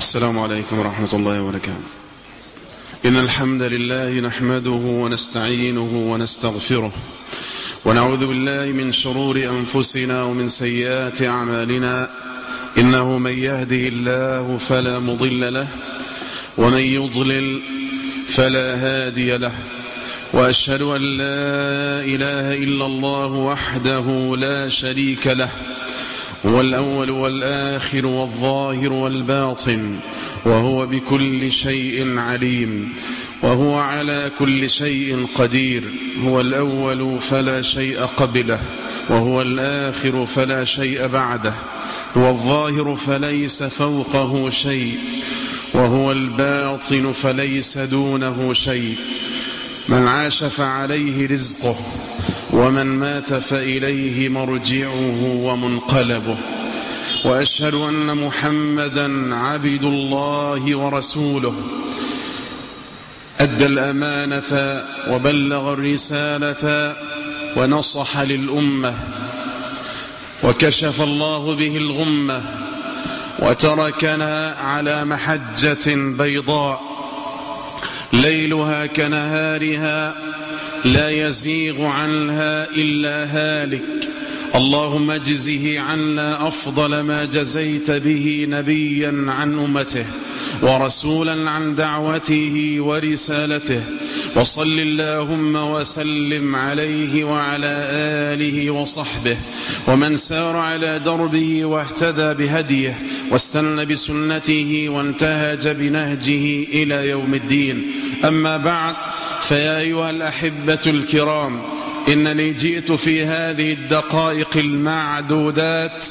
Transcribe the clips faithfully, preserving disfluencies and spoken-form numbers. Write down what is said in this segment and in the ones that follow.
السلام عليكم ورحمة الله وبركاته. إن الحمد لله نحمده ونستعينه ونستغفره ونعوذ بالله من شرور أنفسنا ومن سيئات أعمالنا. إنه من يهده الله فلا مضل له ومن يضلل فلا هادي له، وأشهد أن لا إله إلا الله وحده لا شريك له، هو الأول والآخر والظاهر والباطن، وهو بكل شيء عليم، وهو على كل شيء قدير. هو الأول فلا شيء قبله، وهو الآخر فلا شيء بعده، هو الظاهر فليس فوقه شيء، وهو الباطن فليس دونه شيء. من عاش فعليه رزقه، ومن مات فإليه مرجعه ومنقلبه. وأشهد أن محمدا عبد الله ورسوله، أدى الأمانة وبلغ الرسالة ونصح للأمة، وكشف الله به الغمة، وتركنا على محجة بيضاء ليلها كنهارها لا يزيغ عنها إلا هالك. اللهم اجزه عنا أفضل ما جزيت به نبيا عن أمته ورسولا عن دعوته ورسالته، وصل اللهم وسلم عليه وعلى آله وصحبه ومن سار على دربه واهتدى بهديه واستنى بسنته وانتهج بنهجه إلى يوم الدين. أما بعد، فيا أيها الأحبة الكرام، إنني جئت في هذه الدقائق المعدودات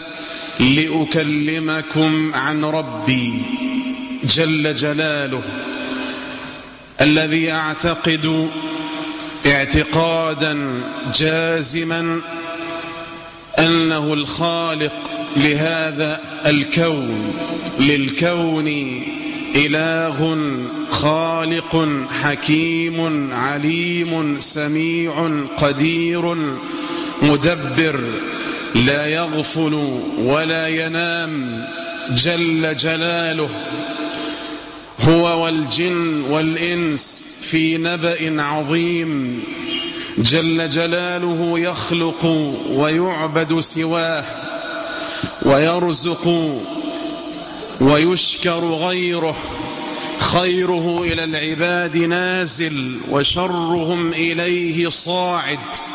لأكلمكم عن ربي جل جلاله، الذي أعتقد اعتقادا جازما أنه الخالق لهذا الكون. للكون إله خالق حكيم عليم سميع قدير مدبر، لا يغفل ولا ينام جل جلاله. هو والجن والإنس في نبأ عظيم، جل جلاله يخلق ويعبد سواه، ويرزق ويشكر غيره. خيره إلى العباد نازل وشرهم إليه صاعد،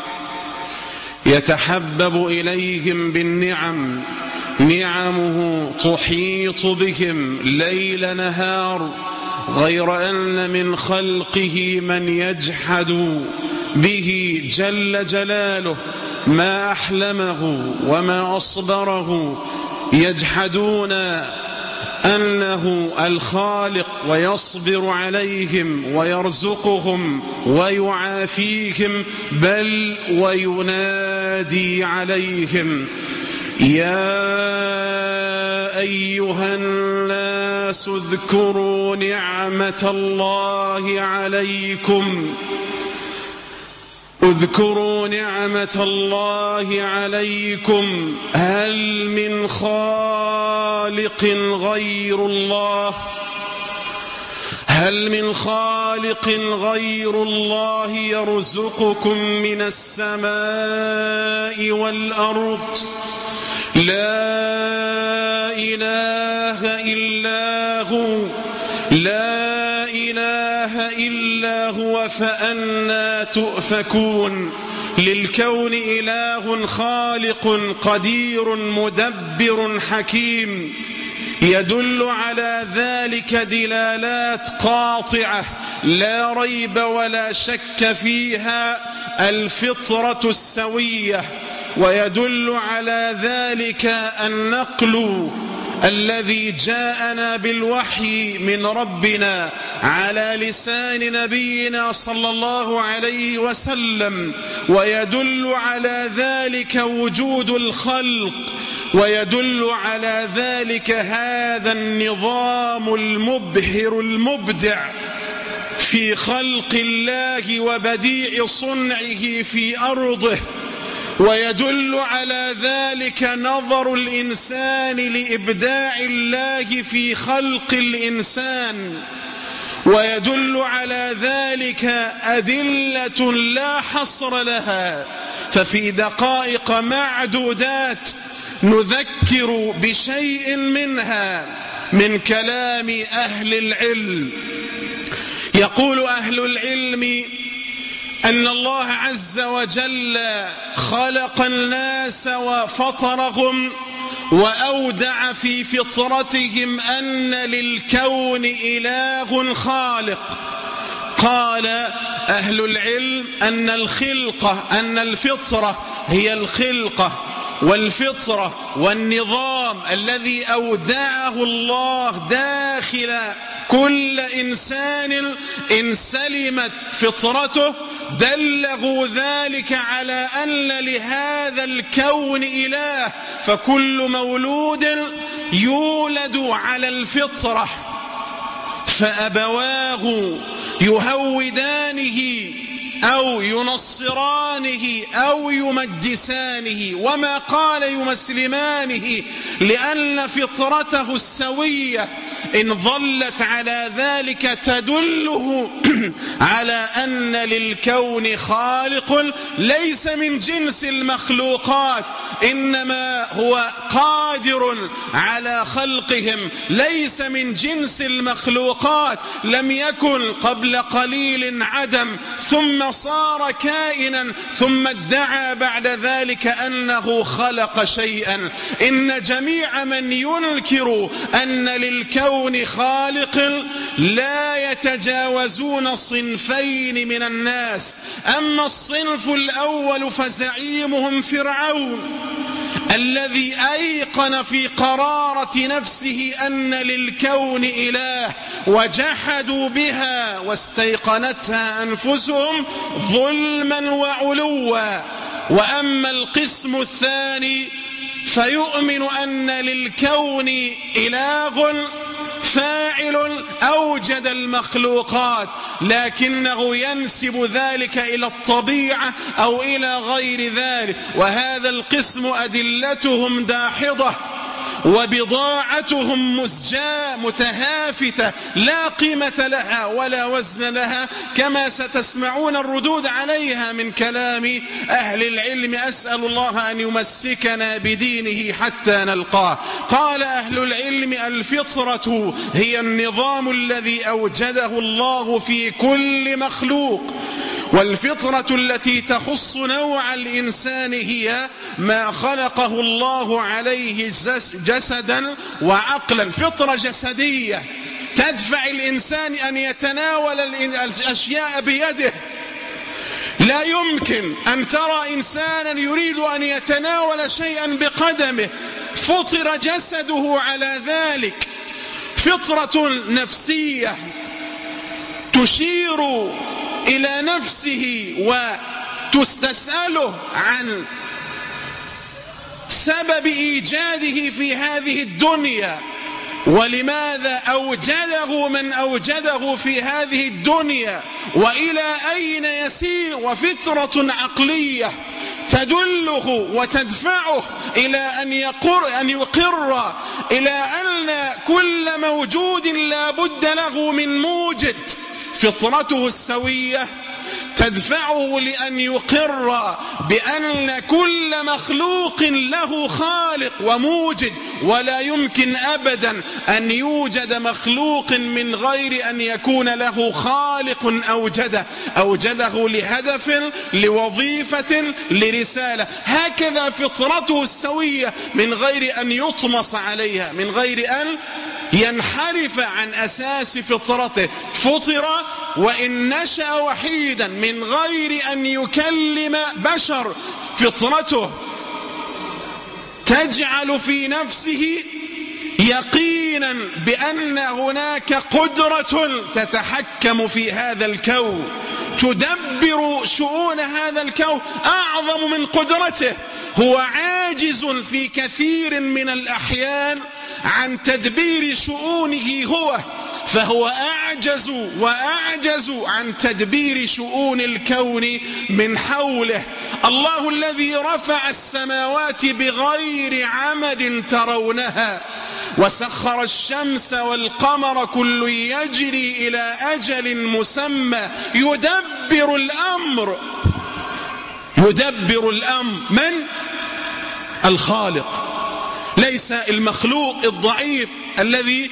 يتحبب إليهم بالنعم، نعمه تحيط بهم ليل نهار، غير أن من خلقه من يجحد به جل جلاله. ما أحلمه وما أصبره، يجحدون أنه الخالق ويصبر عليهم ويرزقهم ويعافيهم، بل وينادي عليهم: يا أيها الناس اذكروا نعمة الله عليكم، اذكروا نعمة الله عليكم، هل من خالق غير الله؟ هل من خالق غير الله يرزقكم من السماء والأرض؟ لا إله إلا هو، لا إله إلا هو، فأنى تؤفكون. للكون إله خالق قدير مدبر حكيم، يدل على ذلك دلالات قاطعة لا ريب ولا شك فيها الفطرة السوية، ويدل على ذلك النقل الذي جاءنا بالوحي من ربنا على لسان نبينا صلى الله عليه وسلم، ويدل على ذلك وجود الخلق، ويدل على ذلك هذا النظام المبهر المبدع في خلق الله وبديع صنعه في أرضه، ويدل على ذلك نظر الإنسان لإبداع الله في خلق الإنسان، ويدل على ذلك أدلة لا حصر لها. ففي دقائق معدودات نذكر بشيء منها من كلام أهل العلم. يقول أهل العلم أن الله عز وجل خلق الناس وفطرهم وأودع في فطرتهم أن للكون إله خالق. قال أهل العلم أن الخلقة أن الفطرة هي الخلقة والفطرة والنظام الذي أودعه الله داخل كل إنسان إن سلمت فطرته دلغوا ذلك على أن لهذا الكون إله. فكل مولود يولد على الفطرة، فأبواه يهودانه أو ينصرانه أو يمجسانه، وما قال يمسلمانه، لأن فطرته السوية إن ظلت على ذلك تدله على أن للكون خالق ليس من جنس المخلوقات، إنما هو قادر على خلقهم، ليس من جنس المخلوقات، لم يكن قبل قليل عدم ثم صار كائنا ثم ادعى بعد ذلك أنه خلق شيئا. إن جميع من ينكر أن للكون خالق لا يتجاوزون صنفين من الناس. أما الصنف الأول فزعيمهم فرعون الذي أيقن في قرارة نفسه أن للكون إله وجحدوا بها واستيقنتها أنفسهم ظلما وعلوا. وأما القسم الثاني فيؤمن أن للكون إله فاعل أوجد المخلوقات، لكنه ينسب ذلك إلى الطبيعة أو إلى غير ذلك. وهذا القسم أدلتهم داحضة وبضاعتهم مزجاة متهافتة لا قيمة لها ولا وزن لها، كما ستسمعون الردود عليها من كلام أهل العلم. أسأل الله أن يمسكنا بدينه حتى نلقاه. قال أهل العلم الفطرة هي النظام الذي أوجده الله في كل مخلوق، والفطرة التي تخص نوع الإنسان هي ما خلقه الله عليه جسدا وعقلا. فطرة جسدية تدفع الإنسان أن يتناول الأشياء بيده. لا يمكن أن ترى إنسانا يريد أن يتناول شيئا بقدمه، فطر جسده على ذلك. فطرة نفسية تشير إلى نفسه وتستسأله عن سبب إيجاده في هذه الدنيا، ولماذا أوجده من أوجده في هذه الدنيا، وإلى أين يسير. وفطرة عقلية تدله وتدفعه إلى أن يقر, أن يقر إلى أن كل موجود لا بد له من موجد. فطرته السوية تدفعه لأن يقر بأن كل مخلوق له خالق وموجد، ولا يمكن أبدا أن يوجد مخلوق من غير أن يكون له خالق أوجده أوجده لهدف، لوظيفة، لرسالة. هكذا فطرته السوية من غير أن يطمس عليها، من غير أن ينحرف عن أساس فطرته. فطر وإن نشأ وحيدا من غير أن يكلم بشر. فطرته تجعل في نفسه يقينا بأن هناك قدرة تتحكم في هذا الكون، تدبر شؤون هذا الكون أعظم من قدرته. هو عاجز في كثير من الأحيان عن تدبير شؤونه هو، فهو أعجز وأعجز عن تدبير شؤون الكون من حوله. الله الذي رفع السماوات بغير عمد ترونها، وسخر الشمس والقمر كل يجري إلى أجل مسمى، يدبر الأمر. يدبر الأمر من؟ الخالق، ليس المخلوق الضعيف الذي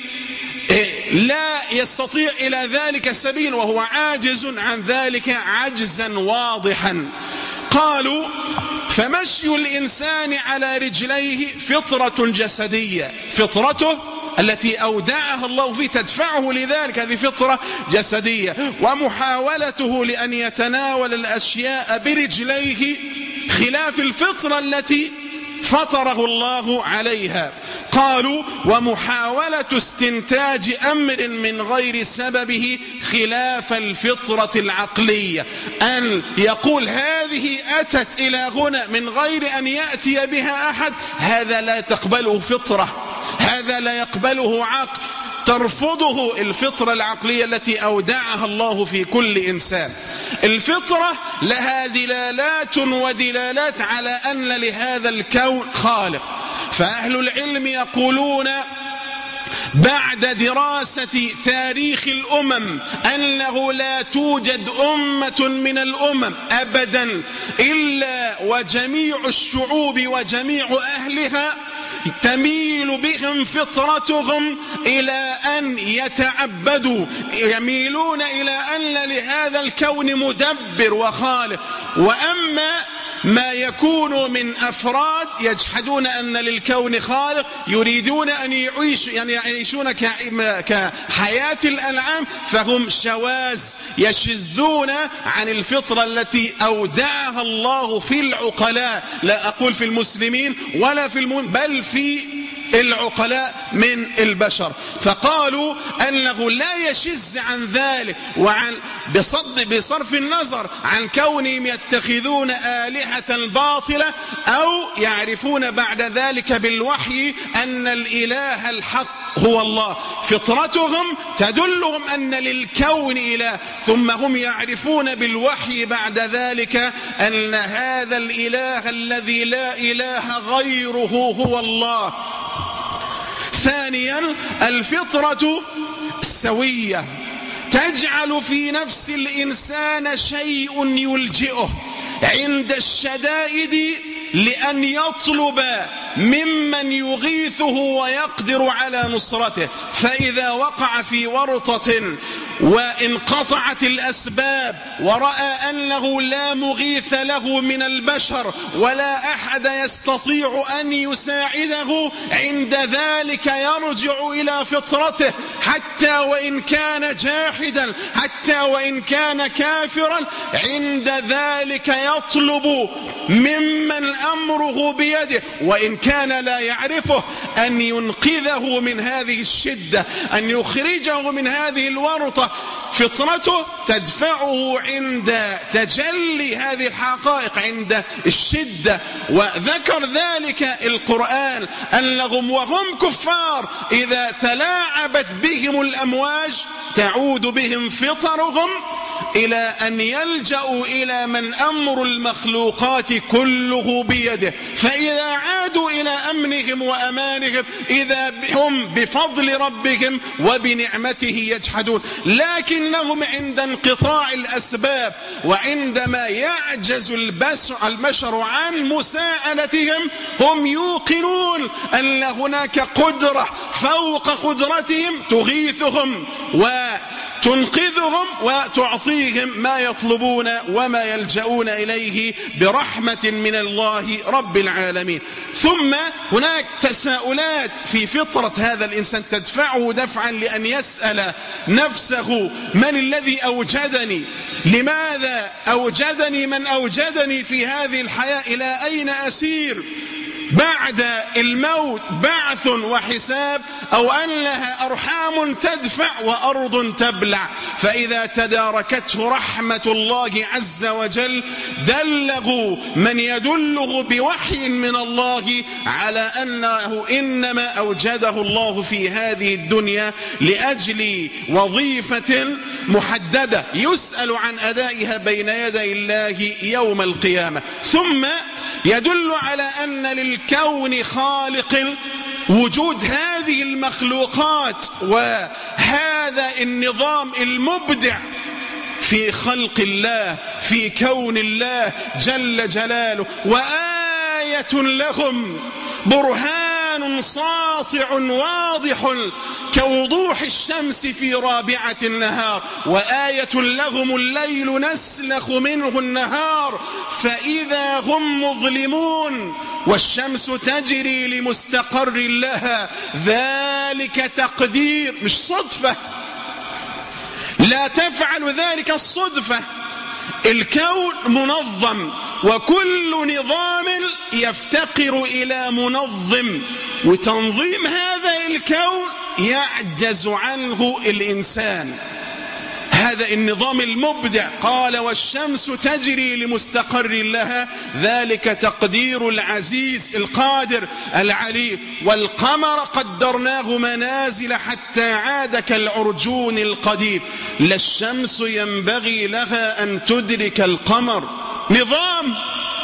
لا يستطيع إلى ذلك سبيل، وهو عاجز عن ذلك عجزا واضحا. قالوا فمشي الإنسان على رجليه فطرة جسدية، فطرته التي أودعها الله فيه تدفعه لذلك، هذه فطرة جسدية. ومحاولته لأن يتناول الأشياء برجليه خلاف الفطرة التي فطره الله عليها. قالوا ومحاولة استنتاج أمر من غير سببه خلاف الفطرة العقلية، أن يقول هذه أتت إلى هنا من غير أن يأتي بها أحد، هذا لا تقبله فطرة، هذا لا يقبله عقل، ترفضه الفطرة العقلية التي أودعها الله في كل إنسان. الفطرة لها دلالات ودلالات على أن لهذا الكون خالق. فأهل العلم يقولون بعد دراسة تاريخ الأمم أنه لا توجد أمة من الأمم أبدا إلا وجميع الشعوب وجميع أهلها تميل بهم فطرتهم إلى أن يتعبدوا، يميلون إلى أن لهذا الكون مدبر وخالق. وأما ما يكون من أفراد يجحدون أن للكون خالق، يريدون أن يعيش يعني يعيشون كحياة الأنعام، فهم شواذ يشذون عن الفطرة التي أودعها الله في العقلاء، لا أقول في المسلمين ولا في المؤمنين بل في العقلاء من البشر. فقالوا أنه لا يشذ عن ذلك، وعن بصد بصرف النظر عن كونهم يتخذون آلهة باطلة أو يعرفون بعد ذلك بالوحي أن الإله الحق هو الله، فطرتهم تدلهم أن للكون إله، ثم هم يعرفون بالوحي بعد ذلك أن هذا الإله الذي لا إله غيره هو الله. ثانيا الفطرة السوية تجعل في نفس الإنسان شيء يلجئه عند الشدائد لأن يطلب ممن يغيثه ويقدر على نصرته. فإذا وقع في ورطة وانقطعت الأسباب ورأى أنه لا مغيث له من البشر ولا أحد يستطيع أن يساعده، عند ذلك يرجع إلى فطرته حتى وإن كان جاحدا، حتى وإن كان كافرا، عند ذلك يطلب ممن أمره بيده وإن كان لا يعرفه أن ينقذه من هذه الشدة، أن يخرجه من هذه الورطة. فطرته تدفعه عند تجلي هذه الحقائق عند الشدة. وذكر ذلك القرآن أنهم وهم كفار إذا تلاعبت بهم الأمواج تعود بهم فطرهم إلى أن يلجأوا إلى من أمر المخلوقات كله بيده، فإذا عادوا إلى أمنهم وأمانهم إذا هم بفضل ربهم وبنعمته يجحدون. لكنهم عند انقطاع الأسباب وعندما يعجز البشر عن مساعدتهم هم يوقنون أن هناك قدرة فوق قدرتهم تغيثهم وتنقذهم وتعطيهم ما يطلبون وما يلجؤون إليه برحمة من الله رب العالمين. ثم هناك تساؤلات في فطرة هذا الإنسان تدفعه دفعا لأن يسأل نفسه: من الذي أوجدني؟ لماذا أوجدني من أوجدني في هذه الحياة؟ إلى أين أسير؟ بعد الموت بعث وحساب، أو أن لها أرحام تدفع وأرض تبلع. فإذا تداركته رحمة الله عز وجل دلغوا من يدله بوحي من الله على أنه إنما أوجده الله في هذه الدنيا لأجل وظيفة محددة يسأل عن أدائها بين يدي الله يوم القيامة. ثم يدل على أن للكون خالق، وجود هذه المخلوقات وهذا النظام المبدع في خلق الله في كون الله جل جلاله. وآية لهم برهان ساطع واضح كوضوح الشمس في رابعة النهار. وآية لهم الليل نسلخ منه النهار فإذا هم مظلمون والشمس تجري لمستقر لها ذلك تقدير، مش صدفة، لا تفعل ذلك الصدفة. الكون منظم، وكل نظام يفتقر إلى منظم، وتنظيم هذا الكون يعجز عنه الإنسان. هذا النظام المبدع. قال والشمس تجري لمستقر لها ذلك تقدير العزيز القادر العليم. والقمر قدرناه منازل حتى عاد كالعرجون القديم. لا الشمس ينبغي لها أن تدرك القمر نظام،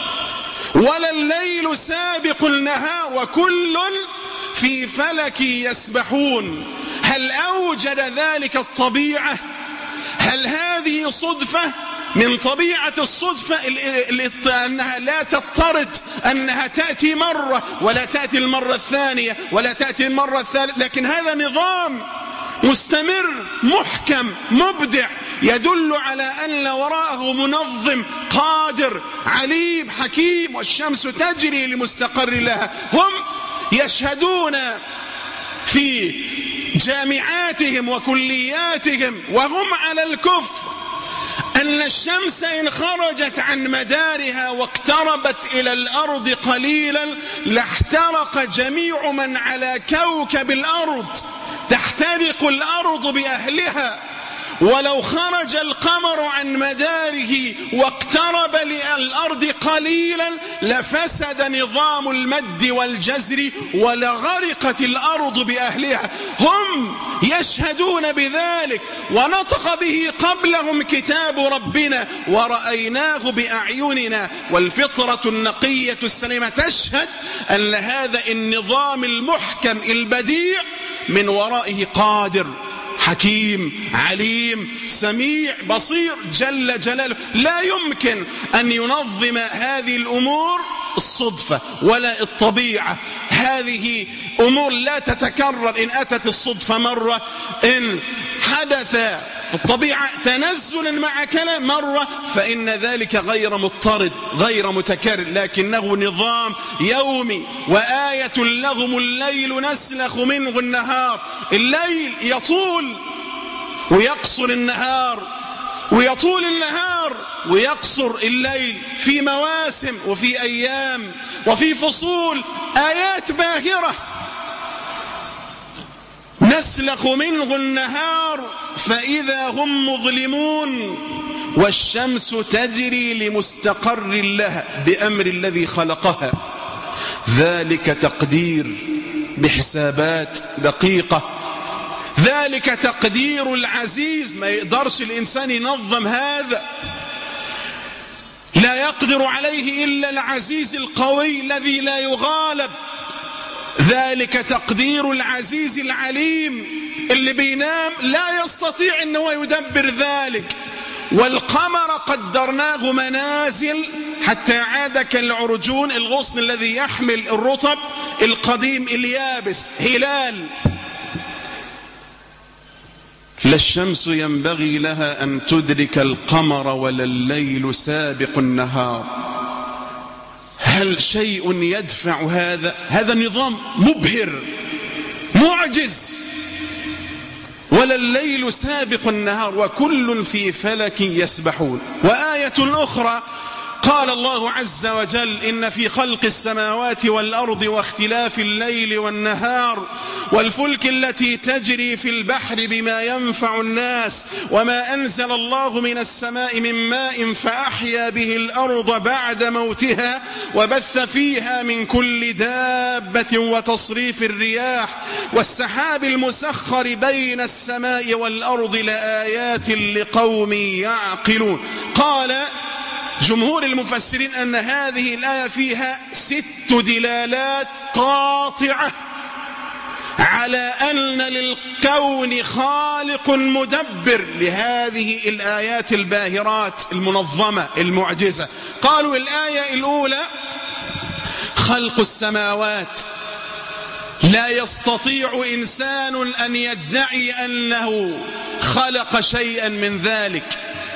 ولا الليل سابق النهار، وكل في فلك يسبحون. هل أوجد ذلك الطبيعة؟ هل هذه صدفة؟ من طبيعة الصدفة أنها لا تضطرد، أنها تأتي مرة ولا تأتي المرة الثانية ولا تأتي المرة الثالثة، لكن هذا نظام مستمر محكم مبدع يدل على أن وراءه منظم قادر عليم حكيم. والشمس تجري لمستقر لها. هم يشهدون في جامعاتهم وكلياتهم وهم على الكفر أن الشمس إن خرجت عن مدارها واقتربت إلى الأرض قليلا لاحترق جميع من على كوكب الأرض، تحترق الأرض بأهلها. ولو خرج القمر عن مداره واقترب للأرض قليلا لفسد نظام المد والجزر ولغرقت الأرض بأهلها. هم يشهدون بذلك، ونطق به قبلهم كتاب ربنا ورأيناه بأعيننا. والفطرة النقية السليمة تشهد أن هذا النظام المحكم البديع من ورائه قادر حكيم عليم سميع بصير جل جلاله. لا يمكن أن ينظم هذه الأمور الصدفة ولا الطبيعة. هذه أمور لا تتكرر. إن أتت الصدفة مرة، إن حدث في الطبيعة تنزل مع كلام مرة، فإن ذلك غير مضطرد غير متكرر، لكنه نظام يومي. وآية لهم الليل نسلخ منه النهار. الليل يطول ويقصر النهار، ويطول النهار ويقصر الليل، في مواسم وفي أيام وفي فصول. آيات باهرة. نسلخ منه النهار فإذا هم مظلمون والشمس تجري لمستقر لها بأمر الذي خلقها. ذلك تقدير بحسابات دقيقة. ذلك تقدير العزيز. ما يقدرش الإنسان ينظم هذا، لا يقدر عليه إلا العزيز القوي الذي لا يغالب. ذلك تقدير العزيز العليم. اللي بينام لا يستطيع أنه يدبر ذلك. والقمر قدرناه منازل حتى عاد كالعرجون، الغصن الذي يحمل الرطب القديم اليابس، هلال. لا الشمس ينبغي لها أن تدرك القمر ولا الليل سابق النهار. هل شيء يدفع هذا؟ هذا نظام مبهر معجز. ولا الليل سابق النهار وكل في فلك يسبحون. وآية أخرى قال الله عز وجل: إن في خلق السماوات والأرض واختلاف الليل والنهار والفلك التي تجري في البحر بما ينفع الناس وما أنزل الله من السماء من ماء فأحيا به الأرض بعد موتها وبث فيها من كل دابة وتصريف الرياح والسحاب المسخر بين السماء والأرض لآيات لقوم يعقلون. قال جمهور المفسرين أن هذه الآية فيها ست دلالات قاطعة على أن للكون خالق مدبر لهذه الآيات الباهرات المنظمة المعجزة. قالوا الآية الأولى: خلق السماوات، لا يستطيع إنسان أن يدعي أنه خلق شيئا من ذلك،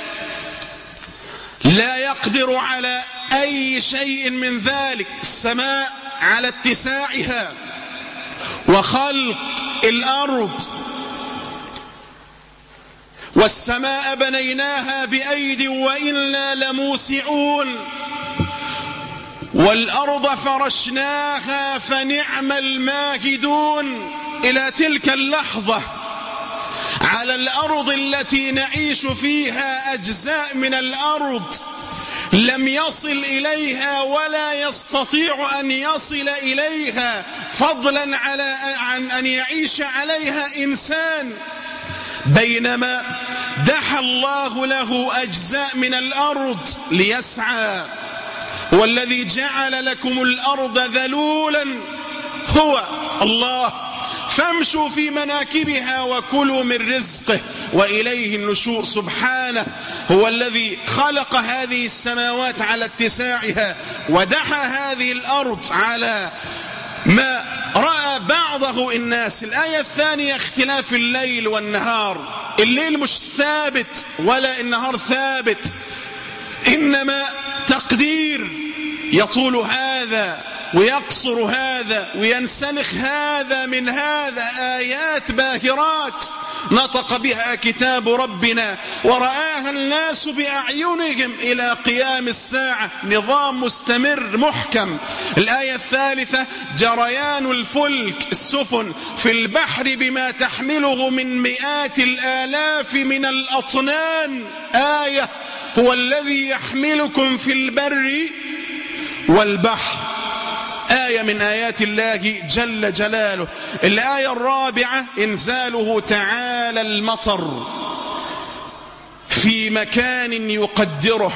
لا يقدر على أي شيء من ذلك. السماء على اتساعها، وخلق الأرض، والسماء بنيناها بأيد وإنا لموسعون، والأرض فرشناها فنعم الماهدون. إلى تلك اللحظة على الأرض التي نعيش فيها أجزاء من الأرض لم يصل إليها ولا يستطيع أن يصل إليها، فضلا على عن أن يعيش عليها إنسان، بينما دحى الله له أجزاء من الأرض ليسعى. والذي جعل لكم الأرض ذلولا هو الله، فامشوا في مناكبها وكلوا من رزقه وإليه النشور. سبحانه هو الذي خلق هذه السماوات على اتساعها ودحى هذه الأرض على ما رأى بعضه الناس. الآية الثانية: اختلاف الليل والنهار. الليل مش ثابت ولا النهار ثابت، إنما تقدير، يطول هذا ويقصر هذا وينسلخ هذا من هذا. آيات باهرات نطق بها كتاب ربنا ورآها الناس بأعينهم إلى قيام الساعة، نظام مستمر محكم. الآية الثالثة: جريان الفلك السفن في البحر بما تحمله من مئات الآلاف من الأطنان. آية: هو الذي يحملكم في البر والبحر. آية من آيات الله جل جلاله. الآية الرابعة: إنزاله تعالى المطر في مكان يقدره،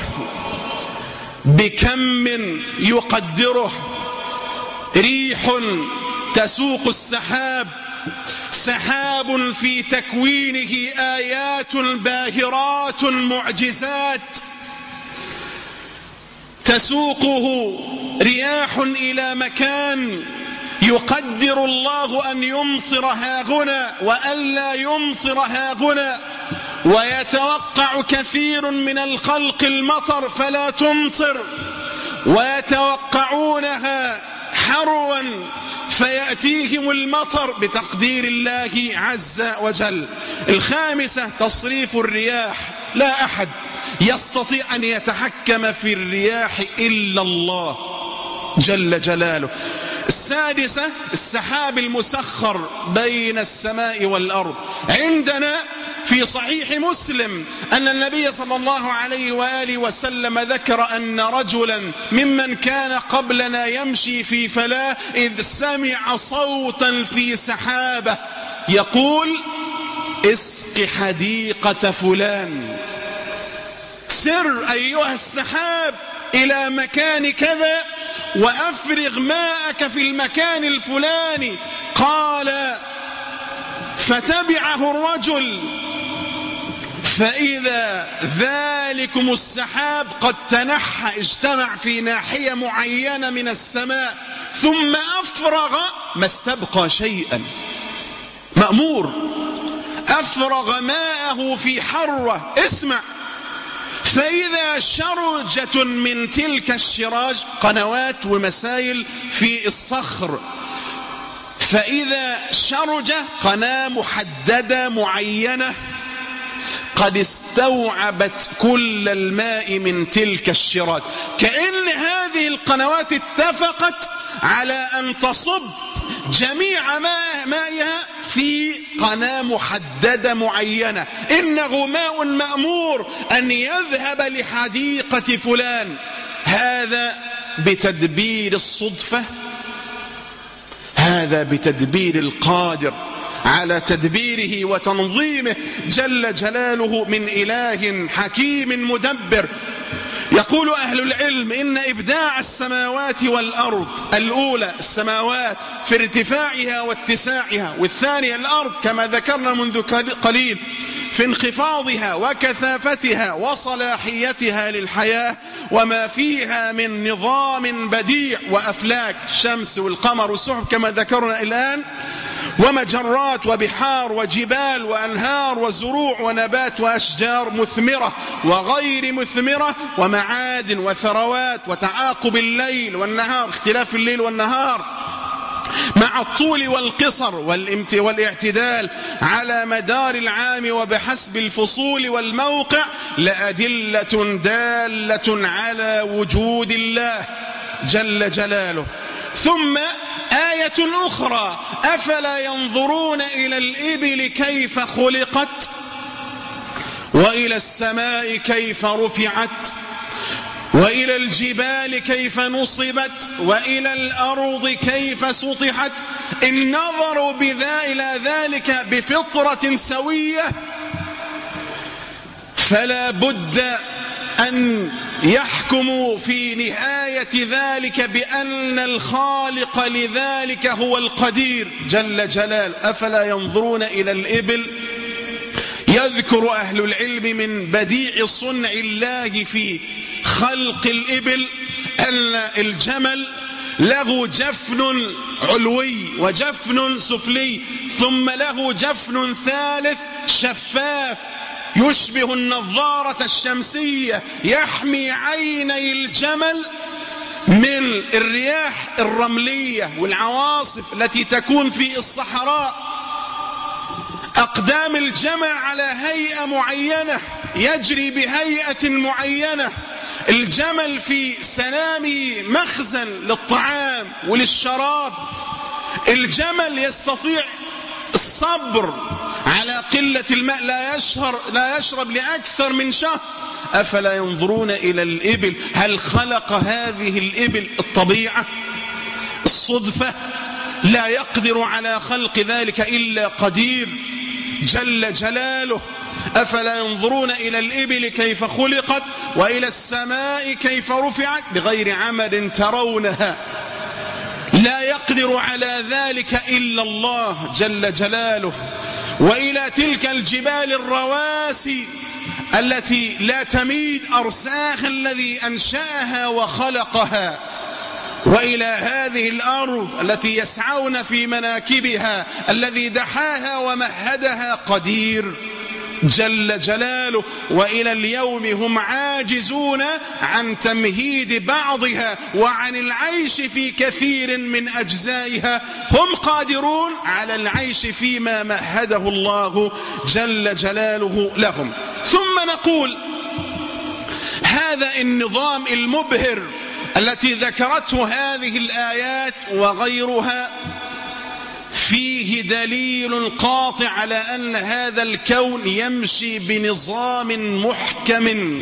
بكم يقدره، ريح تسوق السحاب، سحاب في تكوينه آيات باهرات معجزات، تسوقه رياح إلى مكان يقدر الله أن يمطر هاهنا وألا يمطر هاهنا، ويتوقع كثير من الخلق المطر فلا تمطر، ويتوقعونها حروا فيأتيهم المطر بتقدير الله عز وجل. الخامسة: تصريف الرياح، لا أحد يستطيع أن يتحكم في الرياح إلا الله جل جلاله. السادسة: السحاب المسخر بين السماء والأرض. عندنا في صحيح مسلم أن النبي صلى الله عليه وآله وسلم ذكر أن رجلا ممن كان قبلنا يمشي في فلاة إذ سمع صوتا في سحابة يقول: اسق حديقة فلان، سر أيها السحاب إلى مكان كذا وأفرغ ماءك في المكان الفلاني. قال: فتبعه الرجل فإذا ذلكم السحاب قد تنحى، اجتمع في ناحية معينة من السماء، ثم أفرغ ما استبقى شيئا، مأمور، أفرغ ماءه في حرة. اسمع: فإذا شرجة من تلك الشراج، قنوات ومسائل في الصخر، فإذا شرجة قناة محددة معينة قد استوعبت كل الماء من تلك الشراك. كأن هذه القنوات اتفقت على أن تصب جميع مائها في قناة محددة معينة. إنه ماء مأمور أن يذهب لحديقة فلان. هذا بتدبير الصدفة؟ هذا بتدبير القادر على تدبيره وتنظيمه جل جلاله من إله حكيم مدبر. يقول أهل العلم إن إبداع السماوات والأرض، الأولى السماوات في ارتفاعها واتساعها، والثانية الأرض كما ذكرنا منذ قليل في انخفاضها وكثافتها وصلاحيتها للحياة وما فيها من نظام بديع وأفلاك، الشمس والقمر والسحب كما ذكرنا الآن، ومجرات وبحار وجبال وأنهار وزروع ونبات وأشجار مثمرة وغير مثمرة ومعادن وثروات وتعاقب الليل والنهار، اختلاف الليل والنهار مع الطول والقصر والاعتدال على مدار العام وبحسب الفصول والموقع، لأدلة دالة على وجود الله جل جلاله. ثم آية أخرى: أفلا ينظرون إلى الإبل كيف خلقت وإلى السماء كيف رفعت وإلى الجبال كيف نصبت وإلى الأرض كيف سطحت. إن نظروا بذا إلى ذلك بفطرة سوية فلا بد أن يحكموا في نهاية ذلك بأن الخالق لذلك هو القدير جل جلاله. أفلا ينظرون إلى الإبل؟ يذكر أهل العلم من بديع صنع الله في خلق الإبل أن الجمل له جفن علوي وجفن سفلي، ثم له جفن ثالث شفاف يشبه النظارة الشمسية يحمي عيني الجمل من الرياح الرملية والعواصف التي تكون في الصحراء. أقدام الجمل على هيئة معينة يجري بهيئة معينة. الجمل في سنامه مخزن للطعام وللشراب. الجمل يستطيع الصبر على قلة الماء، لا يشهر لا يشرب لأكثر من شهر. أفلا ينظرون إلى الإبل؟ هل خلق هذه الإبل الطبيعة الصدفة؟ لا يقدر على خلق ذلك إلا قدير جل جلاله. أفلا ينظرون إلى الإبل كيف خلقت وإلى السماء كيف رفعت بغير عمد ترونها. لا يقدر على ذلك إلا الله جل جلاله. وإلى تلك الجبال الرواسي التي لا تميد أرساخ الذي أنشأها وخلقها، وإلى هذه الأرض التي يسعون في مناكبها الذي دحاها ومهدها قدير جل جلاله. وإلى اليوم هم عاجزون عن تمهيد بعضها وعن العيش في كثير من أجزائها، هم قادرون على العيش فيما مهده الله جل جلاله لهم. ثم نقول هذا النظام المبهر التي ذكرته هذه الآيات وغيرها فيه دليل قاطع على أن هذا الكون يمشي بنظام محكم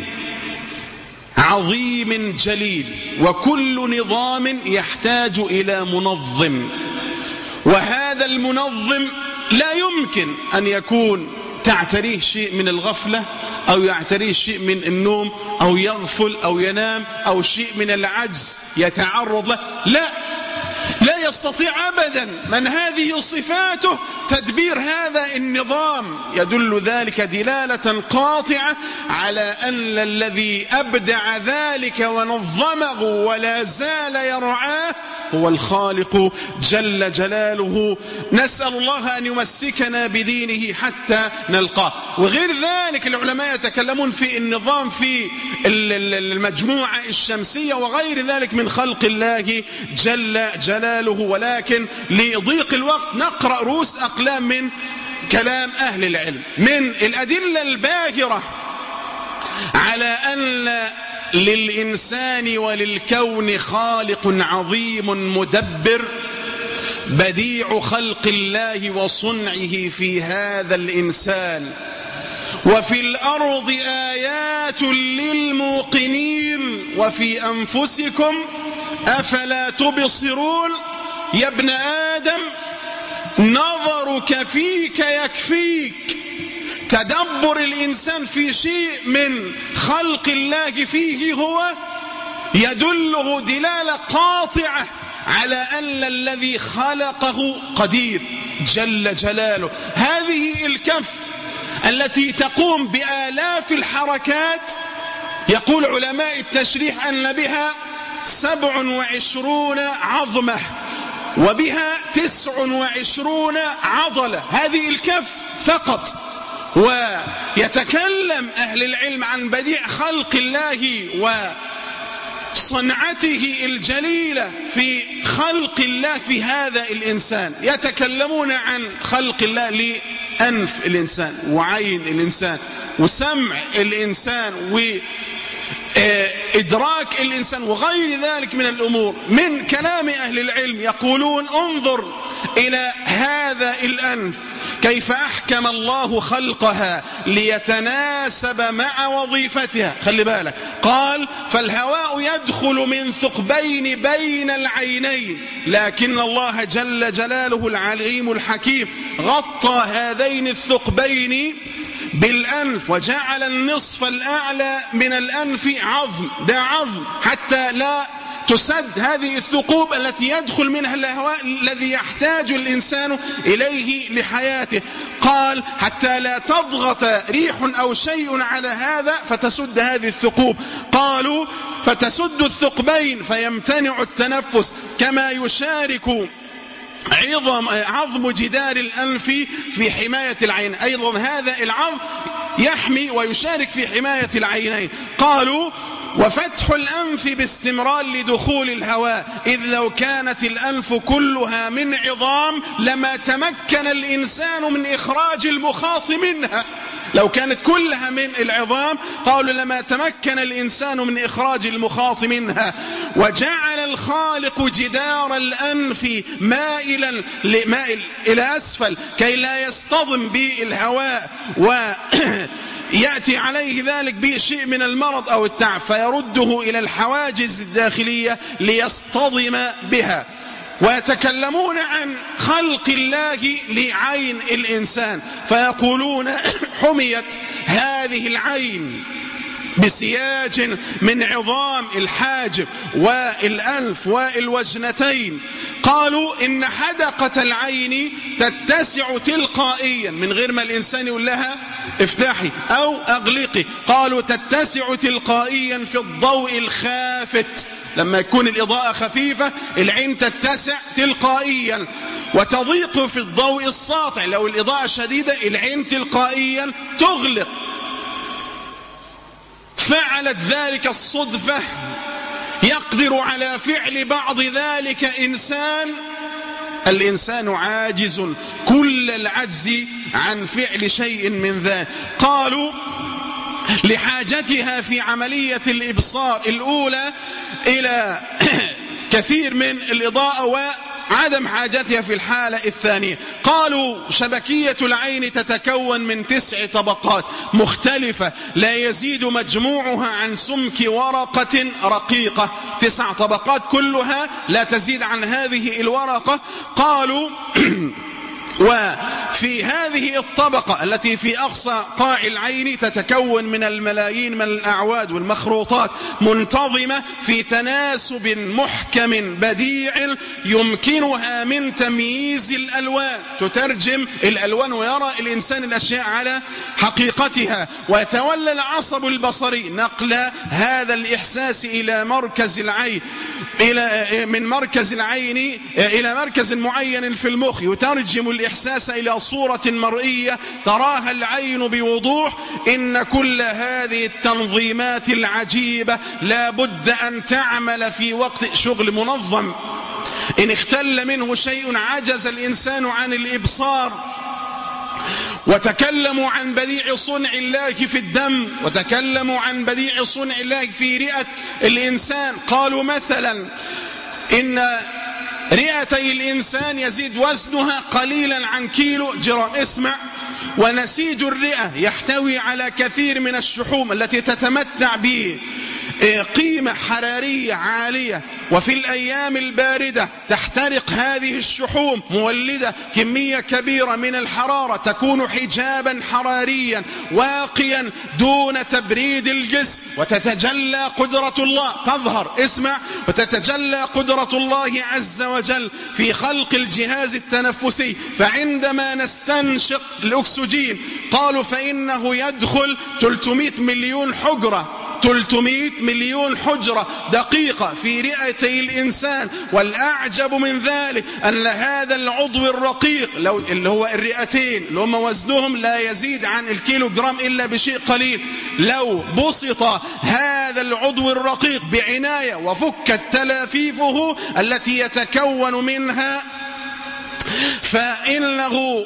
عظيم جليل، وكل نظام يحتاج إلى منظم، وهذا المنظم لا يمكن أن يكون تعتريه شيء من الغفلة أو يعتريه شيء من النوم أو يغفل أو ينام أو شيء من العجز يتعرض له. لا لا يستطيع أبدا من هذه صفاته تدبير هذا النظام. يدل ذلك دلالة قاطعة على أن الذي أبدع ذلك ونظمه ولا زال يرعاه هو الخالق جل جلاله. نسأل الله أن يمسكنا بدينه حتى نلقاه. وغير ذلك العلماء يتكلمون في النظام في المجموعة الشمسية وغير ذلك من خلق الله جل جلاله، ولكن لضيق الوقت نقرأ رؤوس أقلام من كلام أهل العلم. من الأدلة الباهرة على أن للإنسان وللكون خالق عظيم مدبر بديع خلق الله وصنعه في هذا الإنسان. وفي الأرض آيات للموقنين وفي أنفسكم أفلا تبصرون. يا ابن آدم نظرك فيك يكفيك. تدبر الإنسان في شيء من خلق الله فيه هو يدله دلالة قاطعة على أن الذي خلقه قدير جل جلاله. هذه الكف التي تقوم بآلاف الحركات يقول علماء التشريح أن بها سبع وعشرون عظمة وبها تسع وعشرون عضلة. هذه الكف فقط. ويتكلم أهل العلم عن بديع خلق الله وصنعته الجليلة في خلق الله في هذا الإنسان. يتكلمون عن خلق الله لأنف الإنسان وعين الإنسان وسمع الإنسان وإدراك الإنسان وغير ذلك من الأمور. من كلام أهل العلم يقولون انظر إلى هذا الأنف كيف أحكم الله خلقها ليتناسب مع وظيفتها. خلي بالك قال فالهواء يدخل من ثقبين بين العينين لكن الله جل جلاله العليم الحكيم غطى هذين الثقبين بالأنف وجعل النصف الأعلى من الأنف عظم. ده عظم حتى لا تسد هذه الثقوب التي يدخل منها الهواء الذي يحتاج الإنسان إليه لحياته. قال حتى لا تضغط ريح أو شيء على هذا فتسد هذه الثقوب. قالوا فتسد الثقبين فيمتنع التنفس كما يشارك عظم عظم جدار الأنف في حماية العين. أيضا هذا العظم يحمي ويشارك في حماية العينين. قالوا وفتح الأنف باستمرار لدخول الهواء إذ لو كانت الأنف كلها من عظام لما تمكن الإنسان من إخراج المخاط منها. لو كانت كلها من العظام قالوا لما تمكن الإنسان من إخراج المخاط منها. وجعل الخالق جدار الأنف مائلا مائل إلى أسفل كي لا يصطدم بالهواء و يأتي عليه ذلك بشيء من المرض أو التعب فيرده إلى الحواجز الداخلية ليصطدم بها. ويتكلمون عن خلق الله لعين الإنسان فيقولون حميت هذه العين بسياج من عظام الحاجب والأنف والوجنتين. قالوا إن حدقة العين تتسع تلقائيا من غير ما الإنسان يقول لها افتحي أو أغلقي. قالوا تتسع تلقائيا في الضوء الخافت. لما يكون الإضاءة خفيفة العين تتسع تلقائيا وتضيق في الضوء الساطع. لو الإضاءة شديدة العين تلقائيا تغلق. فعلت ذلك الصدفة يقدر على فعل بعض ذلك إنسان. الإنسان عاجز كل العجز عن فعل شيء من ذلك. قالوا لحاجتها في عملية الإبصار الأولى إلى كثير من الإضاءة وعدم حاجتها في الحالة الثانية. قالوا شبكية العين تتكون من تسع طبقات مختلفة لا يزيد مجموعها عن سمك ورقة رقيقة. تسع طبقات كلها لا تزيد عن هذه الورقة. قالوا وفي هذه الطبقة التي في أقصى قاع العين تتكون من الملايين من الأعواد والمخروطات منتظمة في تناسب محكم بديع يمكنها من تمييز الألوان. تترجم الألوان ويرى الإنسان الأشياء على حقيقتها. ويتولى العصب البصري نقل هذا الإحساس إلى مركز العين إلى من مركز العين إلى مركز معين في المخ يترجم الإحساس إلى صورة مرئية تراها العين بوضوح. إن كل هذه التنظيمات العجيبة لا بد أن تعمل في وقت شغل منظم. إن اختل منه شيء عجز الإنسان عن الإبصار وتكلموا عن بديع صنع الله في الدم، وتكلموا عن بديع صنع الله في رئة الإنسان. قالوا مثلا إن رئتي الإنسان يزيد وزنها قليلا عن كيلو جرام. اسمع، ونسيج الرئة يحتوي على كثير من الشحوم التي تتمتع بقيمة حرارية عالية، وفي الأيام الباردة تحترق هذه الشحوم مولدة كمية كبيرة من الحرارة تكون حجابا حراريا واقيا دون تبريد الجسم، وتتجلى قدرة الله تظهر. اسمع، وتتجلى قدرة الله عز وجل في خلق الجهاز التنفسي. فعندما نستنشق الأكسجين قالوا فإنه يدخل ثلاثمائة مليون حجرة ثلاثمائة مليون حجرة دقيقة في رئتي الإنسان. والأعجب من ذلك أن هذا العضو الرقيق لو اللي هو الرئتين اللي هم وزنهم لا يزيد عن الكيلو جرام إلا بشيء قليل، لو بسط هذا العضو الرقيق بعناية وفكت تلافيفه التي يتكون منها فإنه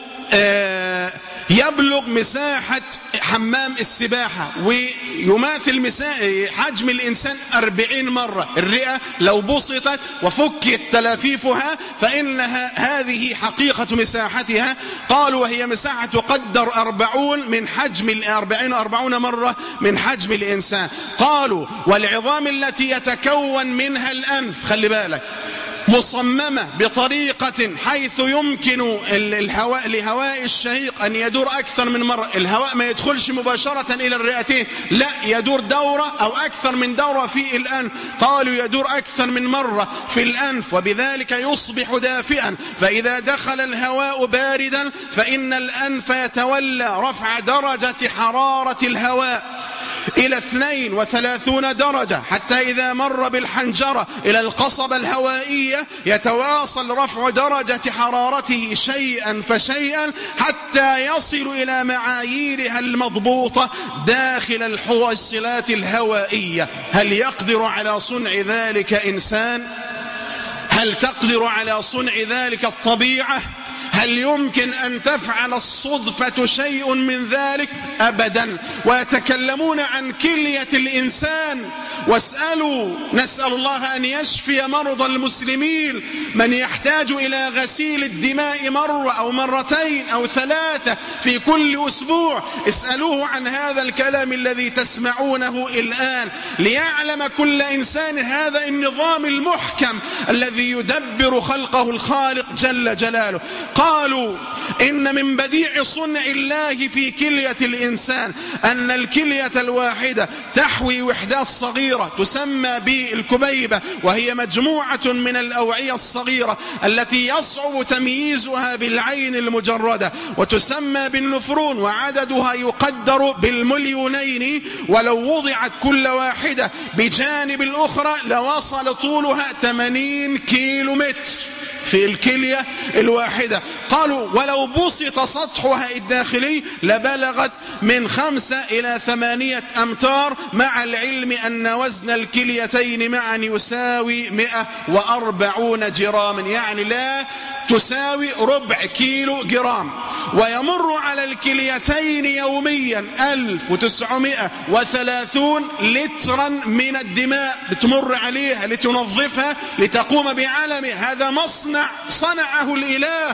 آه يبلغ مساحة حمام السباحة، ويماثل حجم الإنسان أربعين مرة. الرئة لو بسطت وفكت تلافيفها فإنها هذه حقيقة مساحتها. قالوا وهي مساحة تقدر أربعون من حجم الأربعين أربعون مرة من حجم الإنسان. قالوا والعظام التي يتكون منها الأنف، خلي بالك، مصممة بطريقة حيث يمكن الهواء لهواء الشهيق أن يدور أكثر من مرة. الهواء ما يدخلش مباشرة إلى الرئتين، لا، يدور دورة أو أكثر من دورة في الأنف. قالوا يدور أكثر من مرة في الأنف، وبذلك يصبح دافئا. فإذا دخل الهواء باردا فإن الأنف يتولى رفع درجة حرارة الهواء إلى اثنين وثلاثين درجة، حتى إذا مر بالحنجرة إلى القصبة الهوائية يتواصل رفع درجة حرارته شيئا فشيئا حتى يصل إلى معاييرها المضبوطة داخل الحويصلات الهوائية. هل يقدر على صنع ذلك إنسان؟ هل تقدر على صنع ذلك الطبيعة؟ هل يمكن أن تفعل الصدفة شيء من ذلك؟ أبدا. ويتكلمون عن كلية الإنسان، واسألوا نسأل الله أن يشفي مرضى المسلمين من يحتاج إلى غسيل الدماء مرة أو مرتين أو ثلاثة في كل أسبوع. اسألوه عن هذا الكلام الذي تسمعونه الآن، ليعلم كل إنسان هذا النظام المحكم الذي يدبر خلقه الخالق جل جلاله. قالوا إن من بديع صنع الله في كلية الإنسان أن الكلية الواحدة تحوي وحدات صغيرة تسمى بالكبيبة، وهي مجموعة من الأوعية الصغيرة التي يصعب تمييزها بالعين المجردة، وتسمى بالنفرون، وعددها يقدر بالمليونين. ولو وضعت كل واحدة بجانب الأخرى لوصل طولها ثمانين كيلو متر في الكلية الواحدة. قالوا ولو بسط سطحها الداخلي لبلغت من خمسة إلى ثمانية أمتار، مع العلم أن وزن الكليتين معا يساوي مئة وأربعين جراما، يعني لا تساوي ربع كيلو جرام. ويمر على الكليتين يوميا ألف وتسعمائة وثلاثين لترا من الدماء بتمر عليها لتنظفها لتقوم بعمله. هذا مصنع صنعه الإله،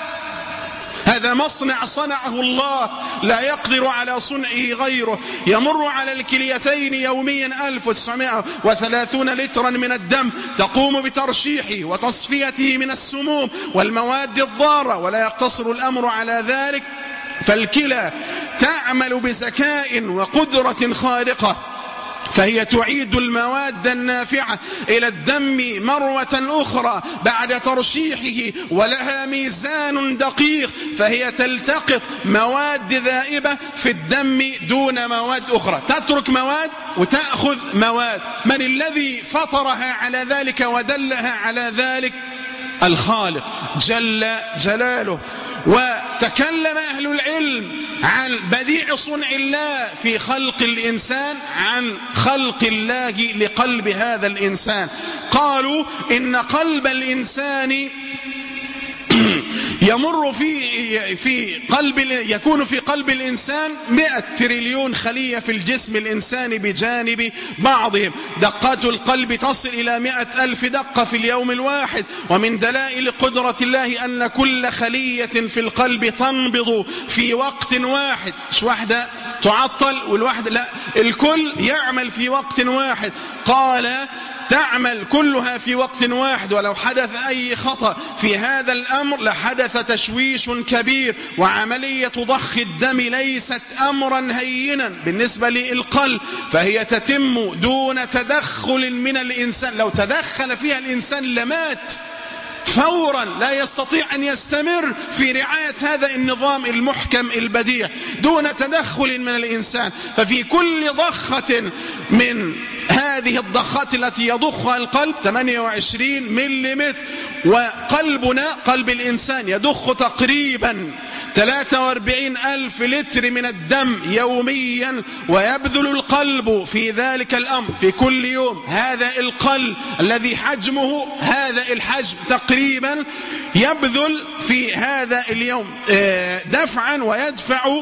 هذا مصنع صنعه الله، لا يقدر على صنعه غيره. يمر على الكليتين يوميا ألف وتسعمائة وثلاثين لترا من الدم، تقوم بترشيحه وتصفيته من السموم والمواد الضارة. ولا يقتصر الأمر على ذلك، فالكلى تعمل بذكاء وقدرة خارقة، فهي تعيد المواد النافعة إلى الدم مرة أخرى بعد ترشيحه، ولها ميزان دقيق، فهي تلتقط مواد ذائبة في الدم دون مواد أخرى، تترك مواد وتأخذ مواد. من الذي فطرها على ذلك ودلها على ذلك؟ الخالق جل جلاله. وتكلم أهل العلم عن بديع صنع الله في خلق الإنسان، عن خلق الله لقلب هذا الإنسان. قالوا إن قلب الإنسان يمر في في قلب يكون في قلب الإنسان مئة تريليون خلية في الجسم الإنساني بجانب بعضهم. دقات القلب تصل إلى مئة ألف دقة في اليوم الواحد. ومن دلائل قدرة الله أن كل خلية في القلب تنبض في وقت واحد، مش واحدة تعطل والواحدة لا، الكل يعمل في وقت واحد. قال تعمل كلها في وقت واحد، ولو حدث أي خطأ في هذا الأمر لحدث تشويش كبير. وعملية ضخ الدم ليست أمرا هينا بالنسبة للقلب، فهي تتم دون تدخل من الإنسان. لو تدخل فيها الإنسان لمات فورا، لا يستطيع أن يستمر في رعاية هذا النظام المحكم البديع دون تدخل من الإنسان. ففي كل ضخة من هذه الضخات التي يضخها القلب ثمانية وعشرين ملم، وقلبنا قلب الإنسان يضخ تقريبا ثلاثة وأربعين ألف لتر من الدم يوميا، ويبذل القلب في ذلك الأمر في كل يوم. هذا القلب الذي حجمه هذا الحجم تقريبا يبذل في هذا اليوم دفعا ويدفع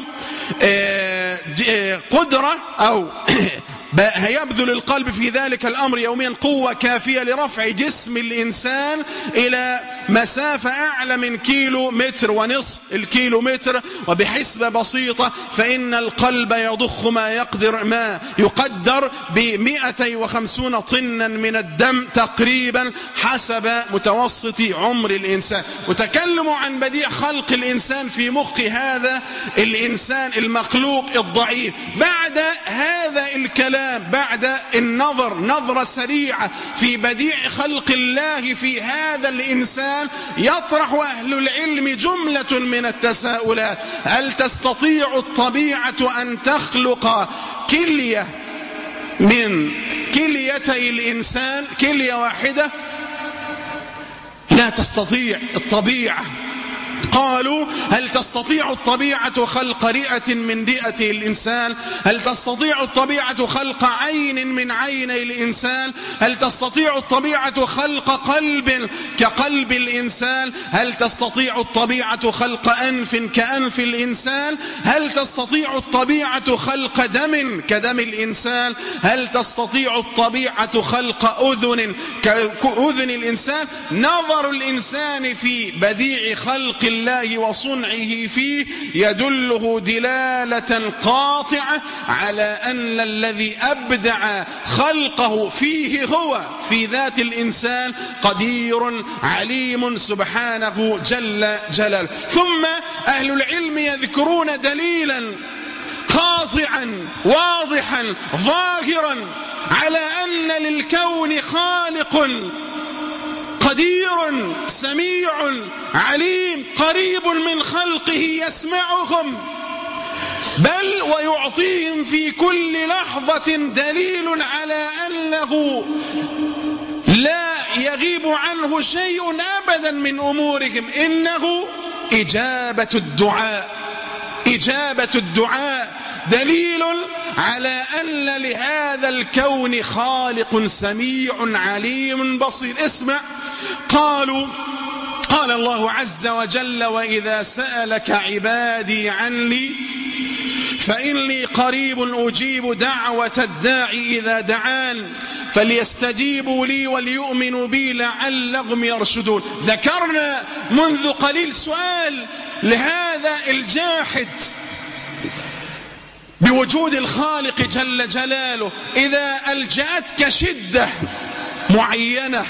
قدرة أو هيبذل القلب في ذلك الأمر يوميا قوة كافية لرفع جسم الإنسان إلى مسافة أعلى من كيلو متر ونصف الكيلو متر. وبحسبة بسيطة فإن القلب يضخ ما يقدر ما يقدر بمئتي وخمسون طنا من الدم تقريبا حسب متوسط عمر الإنسان. وتكلم عن بديع خلق الإنسان في مخ هذا الإنسان المخلوق الضعيف. بعد هذا الكلام، بعد النظر نظرة سريعة في بديع خلق الله في هذا الإنسان، يطرح أهل العلم جملة من التساؤلات. هل تستطيع الطبيعة أن تخلق كلية من كليتي الإنسان، كلية واحدة؟ لا تستطيع الطبيعة. قالوا هل تستطيع الطبيعة خلق رئة من رئة الإنسان؟ هل تستطيع الطبيعة خلق عين من عيني الإنسان؟ هل تستطيع الطبيعة خلق قلب كقلب الإنسان؟ هل تستطيع الطبيعة خلق أنف كأنف الإنسان؟ هل تستطيع الطبيعة خلق دم كدم الإنسان؟ هل تستطيع الطبيعة خلق أذن كأذن الإنسان؟ نظر الإنسان في بديع خلق الله وصنعه فيه يدله دلالة قاطعة على أن الذي أبدع خلقه فيه هو في ذات الإنسان قدير عليم سبحانه جل جلاله. ثم أهل العلم يذكرون دليلا قاطعا واضحا ظاهرا على أن للكون خالق قدير سميع عليم قريب من خلقه يسمعهم، بل ويعطيهم في كل لحظة دليل على أنه لا يغيب عنه شيء أبدا من أمورهم. إنه إجابة الدعاء، إجابة الدعاء دليل على أن لهذا الكون خالق سميع عليم بصير. اسمع، قالوا قال الله عز وجل وإذا سألك عبادي عني فإني قريب أجيب دعوة الداعي إذا دعان فليستجيبوا لي وليؤمنوا بي لعلهم يرشدون. ذكرنا منذ قليل سؤال لهذا الجاحد بوجود الخالق جل جلاله، إذا ألجأتك شدة معينة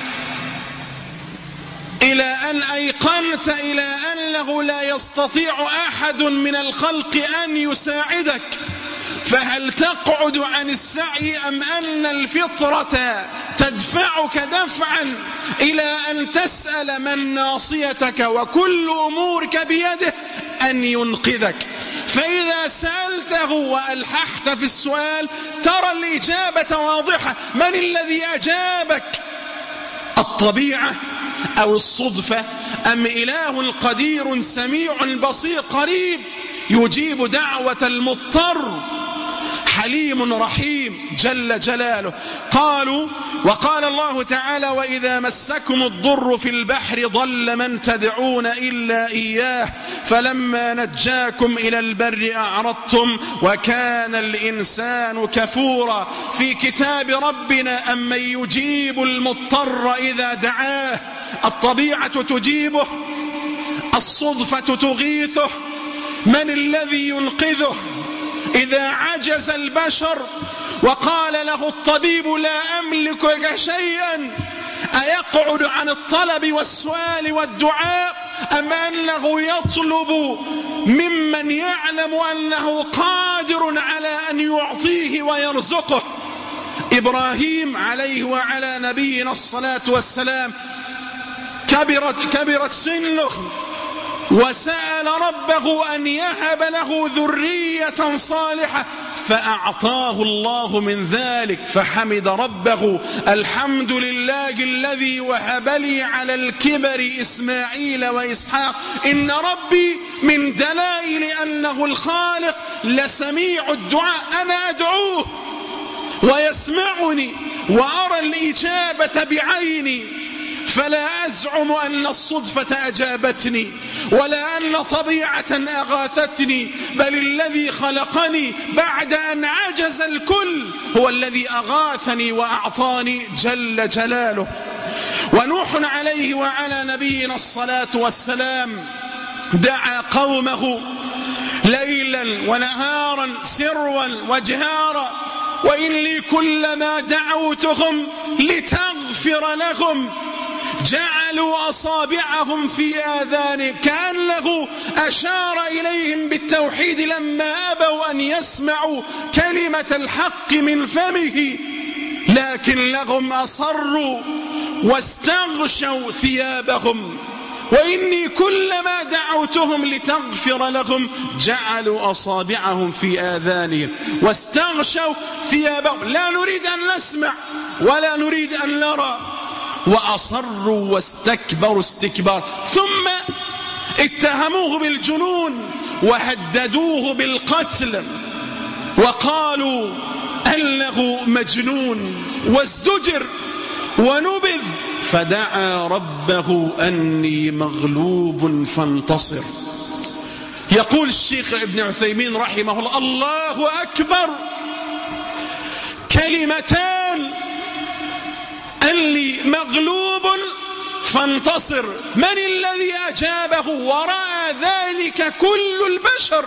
إلى أن أيقنت إلى أنه لا يستطيع أحد من الخلق أن يساعدك، فهل تقعد عن السعي أم أن الفطرة تدفعك دفعا إلى أن تسأل من ناصيتك وكل أمورك بيده أن ينقذك؟ فإذا سألته وألححت في السؤال ترى الإجابة واضحة. من الذي أجابك؟ الطبيعة أو الصدفة أم إله قدير سميع بصير قريب يجيب دعوة المضطر حليم رحيم جل جلاله. قالوا وقال الله تعالى وإذا مسكم الضر في البحر ضل من تدعون إلا إياه فلما نجاكم إلى البر أعرضتم وكان الإنسان كفورا. في كتاب ربنا أمن يجيب المضطر إذا دعاه، الطبيعة تجيبه، الصدفة تغيثه، من الذي ينقذه إذا عجز البشر وقال له الطبيب لا أملك لك شيئا؟ أيقعد عن الطلب والسؤال والدعاء أم أنه يطلب ممن يعلم أنه قادر على أن يعطيه ويرزقه؟ إبراهيم عليه وعلى نبينا الصلاة والسلام كبرت, كبرت سنه وسأل ربه أن يهب له ذرية صالحة فأعطاه الله من ذلك، فحمد ربه الحمد لله الذي وهب لي على الكبر إسماعيل وإسحاق إن ربي من دلائل أنه الخالق لسميع الدعاء، أنا أدعوه ويسمعني وأرى الإجابة بعيني، فلا أزعم أن الصدفة أجابتني ولا أن طبيعة أغاثتني، بل الذي خلقني بعد أن عجز الكل هو الذي أغاثني وأعطاني جل جلاله. ونوح عليه وعلى نبينا الصلاة والسلام دعا قومه ليلا ونهارا سرا وجهارا وإني كلما دعوتهم لتغفر لهم جعلوا أصابعهم في آذانهم، كأنه أشار إليهم بالتوحيد لما أبوا أن يسمعوا كلمة الحق من فمه، لكنهم أصروا واستغشوا ثيابهم. وإني كلما دعوتهم لتغفر لهم جعلوا أصابعهم في آذانهم واستغشوا ثيابهم، لا نريد أن نسمع ولا نريد أن نرى، وأصروا واستكبروا استكبار. ثم اتهموه بالجنون وهددوه بالقتل وقالوا أنه مجنون، وازدجر ونبذ فدعا ربه أني مغلوب فانتصر. يقول الشيخ ابن عثيمين رحمه الله: الله أكبر، كلمتان أني مغلوب فانتصر، من الذي أجابه ورأى ذلك كل البشر؟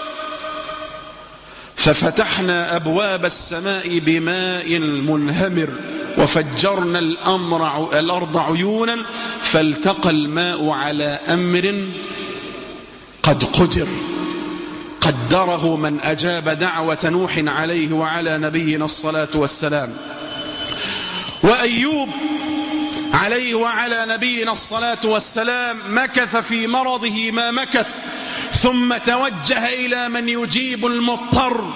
ففتحنا أبواب السماء بماء منهمر وفجرنا الأمر الأرض عيونا فالتقى الماء على أمر قد قدر قدره من أجاب دعوة نوح عليه وعلى نبينا الصلاة والسلام. وأيوب عليه وعلى نبينا الصلاة والسلام مكث في مرضه ما مكث، ثم توجه إلى من يجيب المضطر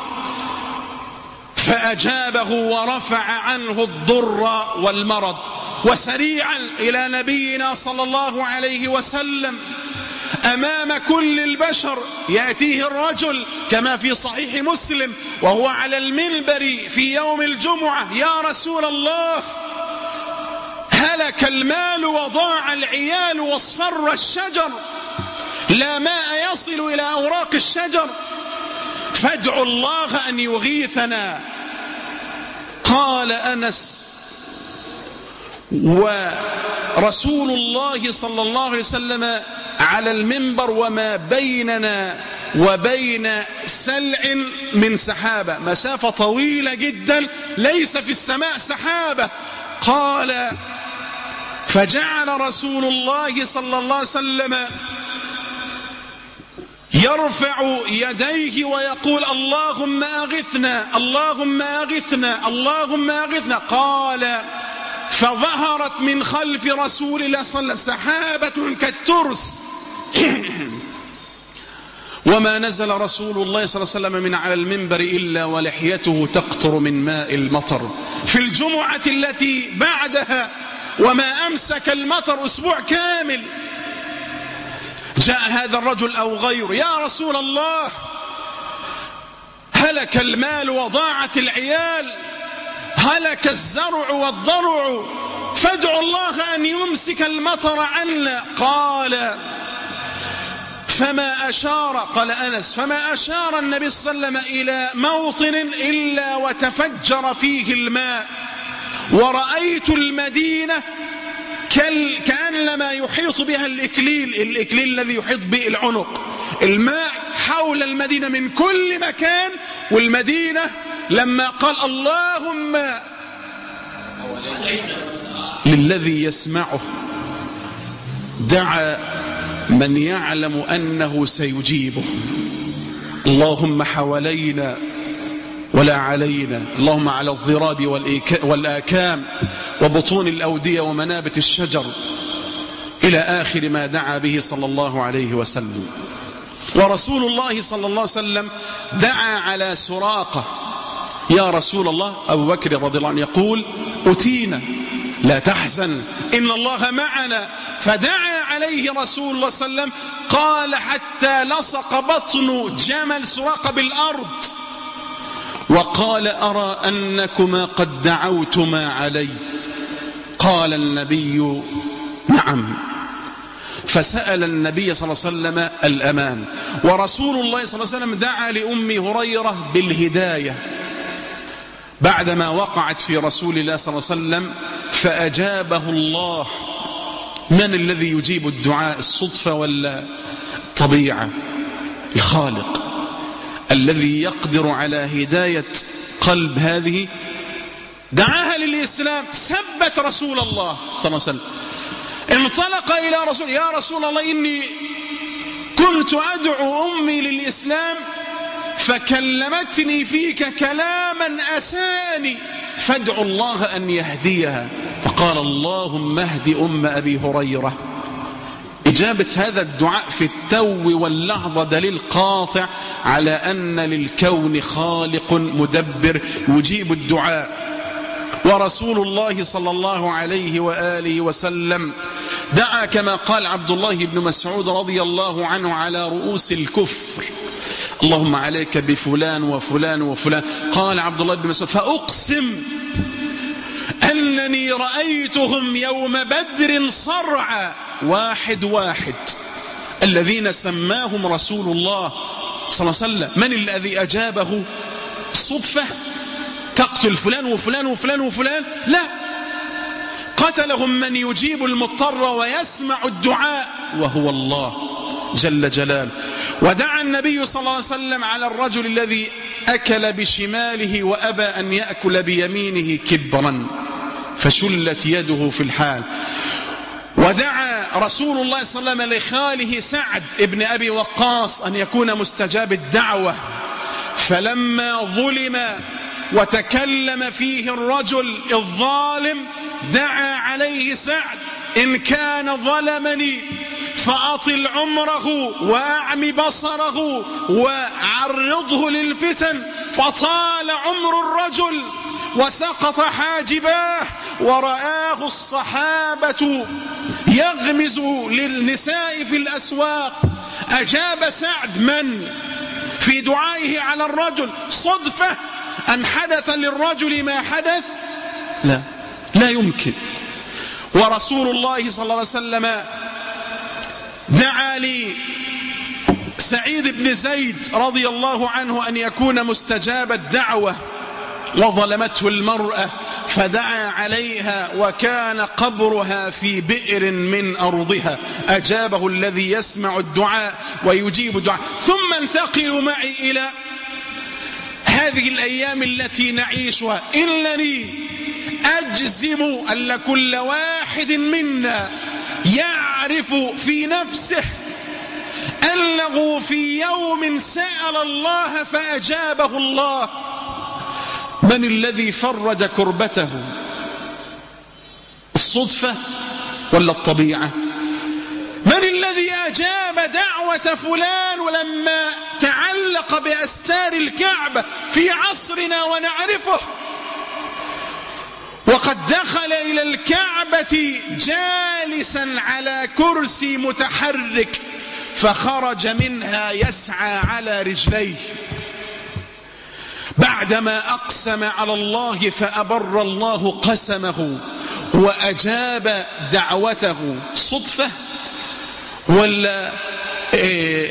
فأجابه ورفع عنه الضر والمرض. وسريعا إلى نبينا صلى الله عليه وسلم أمام كل البشر يأتيه الرجل كما في صحيح مسلم وهو على المنبر في يوم الجمعة: يا رسول الله، هلك المال وضاع العيال واصفر الشجر، لا ماء يصل إلى أوراق الشجر، فادعوا الله أن يغيثنا. قال أنس: ورسول الله صلى الله عليه وسلم على المنبر وما بيننا وبين سلع من سحابة، مسافة طويلة جدا، ليس في السماء سحابة. قال: فجعل رسول الله صلى الله عليه وسلم يرفع يديه ويقول: اللهم أغثنا، اللهم أغثنا، اللهم أغثنا. قال: فظهرت من خلف رسول الله صلى الله عليه وسلم سحابة كالترس وما نزل رسول الله صلى الله عليه وسلم من على المنبر إلا ولحيته تقطر من ماء المطر. في الجمعة التي بعدها وما أمسك المطر أسبوع كامل، جاء هذا الرجل أو غيره: يا رسول الله، هلك هلك المال وضاعت العيال، هلك الزرع والضرع، فادعوا الله أن يمسك المطر عنا. قال فما أشار قال أنس فما أشار النبي صلى الله عليه وسلم إلى موطن إلا وتفجر فيه الماء، ورأيت المدينة كأنما يحيط بها الإكليل، الإكليل الذي يحيط به العنق، الماء حول المدينة من كل مكان. والمدينة لما قال اللهم للذي يسمعه دعا من يعلم أنه سيجيبه، اللهم حوالينا ولا علينا، اللهم على الضراب والآكام وبطون الأودية ومنابت الشجر، إلى آخر ما دعا به صلى الله عليه وسلم. ورسول الله صلى الله عليه وسلم دعا على سراقة، يا رسول الله، أبو بكر رضي الله عنه يقول أتينا لا تحزن إن الله معنا، فدعا عليه رسول الله صلى الله عليه وسلم، قال حتى لصق بطن جمل سراقة بالأرض، وقال أرى أنكما قد دعوتما علي. قال النبي نعم، فسأل النبي صلى الله عليه وسلم الأمان. ورسول الله صلى الله عليه وسلم دعا لأم هريرة بالهداية بعدما وقعت في رسول الله صلى الله عليه وسلم، فأجابه الله. من الذي يجيب الدعاء؟ الصدفة ولا الطبيعة؟ الخالق الذي يقدر على هداية قلب هذه. دعاها للإسلام، ثبت رسول الله صلى الله عليه وسلم، انطلق إلى رسول يا رسول الله إني كنت أدعو أمي للإسلام فكلمتني فيك كلاما أساني، فادعوا الله أن يهديها. فقال اللهم اهد أم أبي هريرة. إجابة هذا الدعاء في التو واللحظة دليل قاطع على أن للكون خالق مدبر يجيب الدعاء. ورسول الله صلى الله عليه وآله وسلم دعا كما قال عبد الله بن مسعود رضي الله عنه على رؤوس الكفر، اللهم عليك بفلان وفلان وفلان. قال عبد الله بن مسعود فأقسم أنني رأيتهم يوم بدر صرعى، واحد واحد، الذين سماهم رسول الله صلى الله عليه وسلم. من الذي أجابه؟ صدفة تقتل فلان وفلان وفلان وفلان؟ لا، قتلهم من يجيب المضطر ويسمع الدعاء، وهو الله جل جلاله. ودعا النبي صلى الله عليه وسلم على الرجل الذي أكل بشماله وأبى أن يأكل بيمينه كبرا فشلت يده في الحال. ودعا رسول الله صلى الله عليه وسلم لخاله سعد ابن أبي وقاص أن يكون مستجاب الدعوة، فلما ظلم وتكلم فيه الرجل الظالم دعا عليه سعد إن كان ظلمني فأطل عمره وأعمي بصره وعرضه للفتن، فطال عمر الرجل وسقط حاجباه، ورآه الصحابة يغمز للنساء في الأسواق. أجاب سعد من في دعائه على الرجل؟ صدفة أن حدث للرجل ما حدث؟ لا، لا يمكن. ورسول الله صلى الله عليه وسلم دعا لي سعيد بن زيد رضي الله عنه أن يكون مستجاب الدعوة، وظلمته المرأة فدعا عليها وكان قبرها في بئر من أرضها، أجابه الذي يسمع الدعاء ويجيب الدعاء. ثم انتقلوا معي إلى هذه الأيام التي نعيشها. إنني أجزم أن كل واحد منا يعرف في نفسه أنه في يوم سأل الله فأجابه الله. من الذي فرج كربته؟ الصدفة ولا الطبيعة؟ من الذي أجاب دعوة فلان ولما تعلق بأستار الكعبة في عصرنا ونعرفه، وقد دخل إلى الكعبة جالسا على كرسي متحرك فخرج منها يسعى على رجليه؟ بعدما أقسم على الله فأبر الله قسمه وأجاب دعوته. صدفة ولا إيه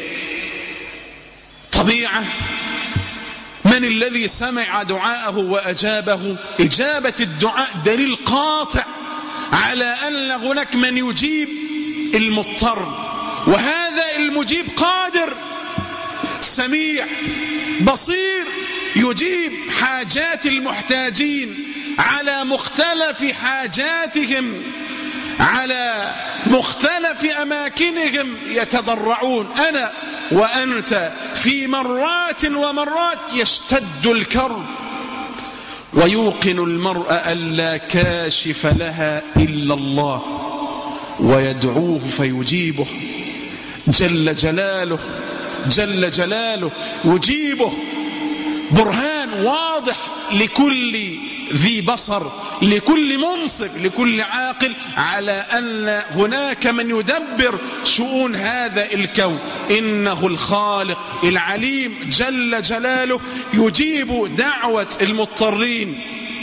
طبيعة؟ من الذي سمع دعاءه وأجابه؟ إجابة الدعاء دليل قاطع على أن هناك من يجيب المضطر، وهذا المجيب قادر سميع بصير يجيب حاجات المحتاجين على مختلف حاجاتهم، على مختلف أماكنهم يتضرعون. أنا وأنت في مرات ومرات يشتد الكرب ويوقن المرء أن لا كاشف لها إلا الله، ويدعوه فيجيبه جل جلاله جل جلاله يجيبه. برهان واضح لكل ذي بصر، لكل منصف، لكل عاقل، على أن هناك من يدبر شؤون هذا الكون. إنه الخالق العليم جل جلاله يجيب دعوة المضطرين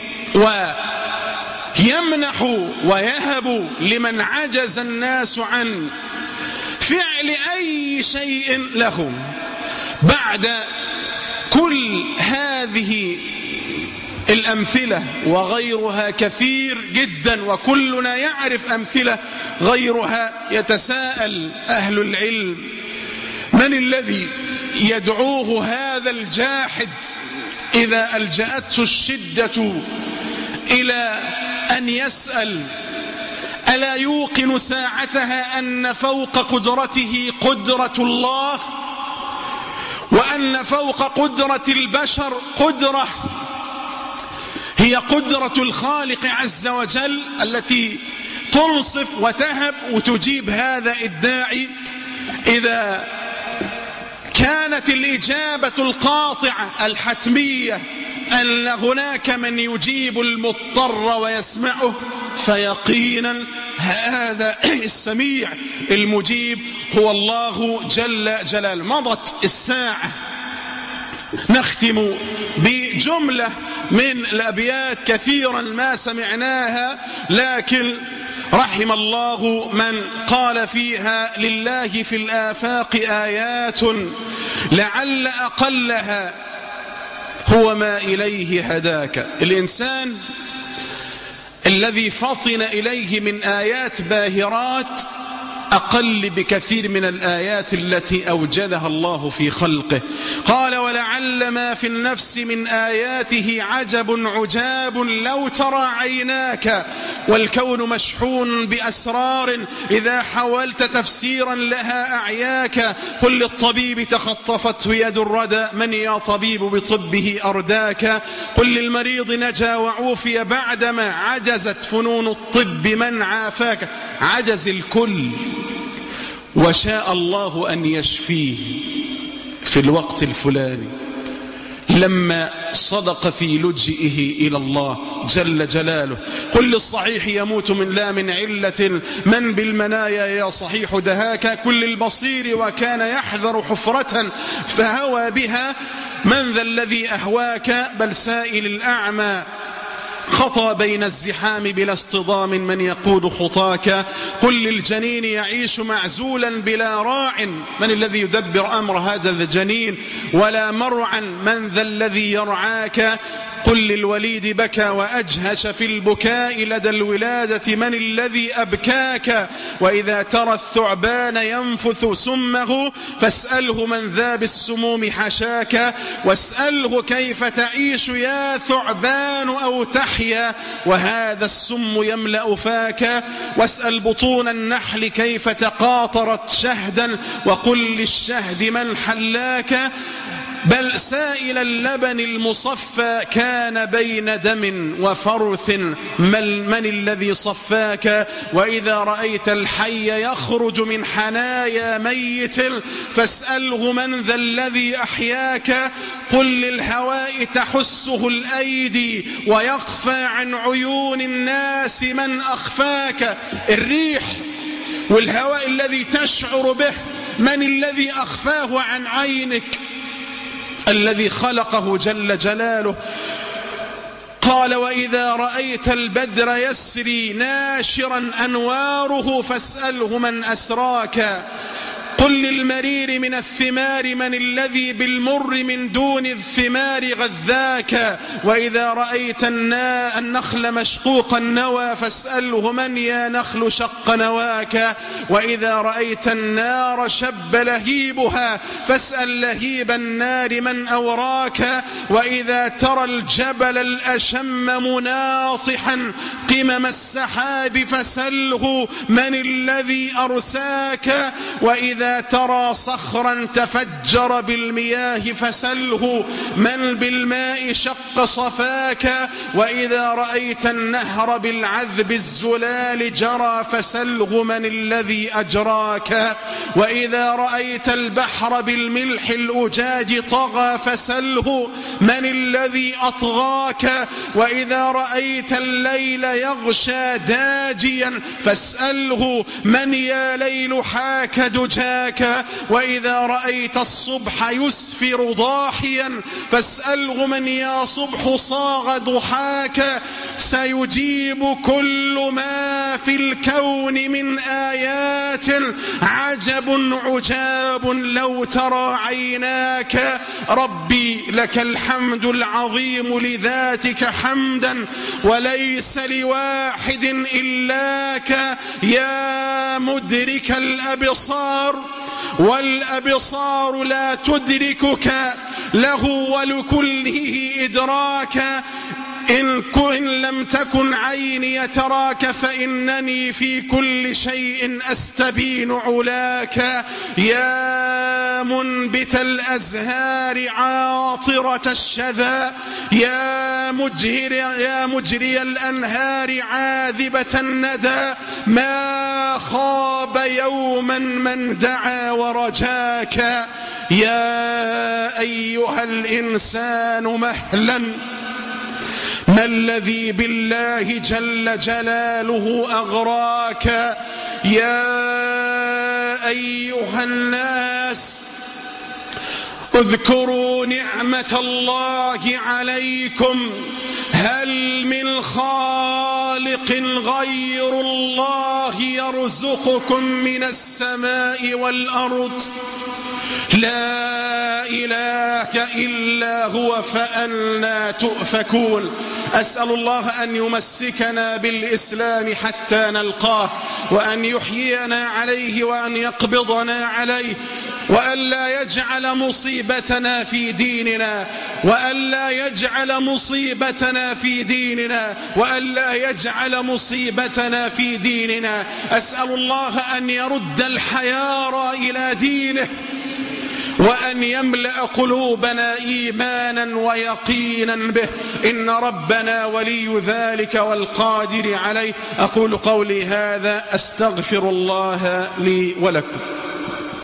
ويمنح ويهب لمن عجز الناس عن فعل أي شيء لهم. بعد كل هذه الأمثلة وغيرها كثير جدا، وكلنا يعرف أمثلة غيرها، يتساءل أهل العلم: من الذي يدعوه هذا الجاحد إذا ألجأته الشدة إلى أن يسأل؟ ألا يوقن ساعتها أن فوق قدرته قدرة الله، وأن فوق قدرة البشر قدرة هي قدرة الخالق عز وجل التي تنصف وتهب وتجيب هذا الداعي؟ إذا كانت الإجابة القاطعة الحتمية أن هناك من يجيب المضطر ويسمعه، فيقينا هذا السميع المجيب هو الله جل جلاله. مضت الساعة، نختم بجملة من الأبيات كثيرا ما سمعناها، لكن رحم الله من قال فيها: لله في الآفاق آيات لعل أقلها هو ما إليه هداك. الإنسان الذي فطن إليه من آيات باهرات أقل بكثير من الآيات التي أوجدها الله في خلقه. قال: ولعل ما في النفس من آياته عجب عجاب لو ترى عيناك، والكون مشحون بأسرار إذا حاولت تفسيرا لها أعياك. قل للطبيب تخطفته يد الردى، من يا طبيب بطبه أرداك. قل للمريض نجا وعوفي بعدما عجزت فنون الطب من عافاك. عجز الكل وشاء الله أن يشفيه في الوقت الفلاني لما صدق في لجئه إلى الله جل جلاله. قل للصحيح يموت من لا من علة، من بالمنايا يا صحيح دهاك. كل البصير وكان يحذر حفرة فهوى بها، من ذا الذي أهواك؟ بل سائل الأعمى خطى بين الزحام بلا اصطدام، من يقود خطاك. قل للجنين يعيش معزولا بلا راع، من الذي يدبر أمر هذا الجنين؟ ولا مرعا، من ذا الذي يرعاك؟ قل للوليد بكى وأجهش في البكاء لدى الولادة، من الذي أبكاك؟ وإذا ترى الثعبان ينفث سمه فاسأله من ذا بالسموم حشاك. واسأله كيف تعيش يا ثعبان أو تحيا وهذا السم يملأ فاك. واسأل بطون النحل كيف تقاطرت شهدا، وقل للشهد من حلاك. بل سائل اللبن المصفى كان بين دم وفرث، من, من الذي صفاك؟ وإذا رأيت الحي يخرج من حنايا ميت فاسأله من ذا الذي أحياك. قل للهواء تحسه الأيدي ويخفى عن عيون الناس من أخفاك. الريح والهواء الذي تشعر به، من الذي أخفاه عن عينك؟ الذي خلقه جل جلاله. قال: وإذا رأيت البدر يسري ناشرا أنواره فاسأله من أسراك. قل للمرير من الثمار من الذي بالمر من دون الثمار غذاك. وإذا رأيت النخل مشقوق النوى فاسأله من يا نخل شق نواك. وإذا رأيت النار شب لهيبها فاسأل لهيب النار من أوراك. وإذا ترى الجبل الأشم مناطحا قمم السحاب فسله من الذي أرساك. وإذا ترى صخرا تفجر بالمياه فسله من بالماء شق صفاك. وإذا رأيت النهر بالعذب الزلال جرى فسله من الذي أجراك. وإذا رأيت البحر بالملح الأجاج طغى فسله من الذي أطغاك. وإذا رأيت الليل يغشى داجيا فاسأله من يا ليل حاك دجاك. وإذا رأيت الصبح يسفر ضاحيا فاسأله من يا صبح صاغ ضحاك. سيجيب كل ما في الكون من آيات عجب عجاب لو ترى عيناك. ربي لك الحمد العظيم لذاتك حمدا وليس لواحد إلاك. يا مدرك الأبصار والأبصار لا تدركك له ولكله إدراكا. إن, إن لم تكن عيني تراك فإنني في كل شيء أستبين علاك. يا منبت الأزهار عاطرة الشذا يا مجهر يا مجري الأنهار عاذبة الندى ما خاب يوما من دعا ورجاك. يا أيها الإنسان مهلا ما الذي بالله جل جلاله أغراك. يا أيها الناس اذكروا نعمة الله عليكم هل من خالق غير الله يرزقكم من السماء والأرض لا إله إلا هو فأنى تؤفكون. أسأل الله أن يمسكنا بالإسلام حتى نلقاه وأن يحيينا عليه وأن يقبضنا عليه وأن لا يجعل مصيبتنا في ديننا وأن لا يجعل مصيبتنا في ديننا وأن لا يجعل مصيبتنا في ديننا. أسأل الله أن يرد الحيار إلى دينه وأن يملأ قلوبنا إيمانا ويقينا به إن ربنا ولي ذلك والقادر عليه. أقول قولي هذا أستغفر الله لي ولكم.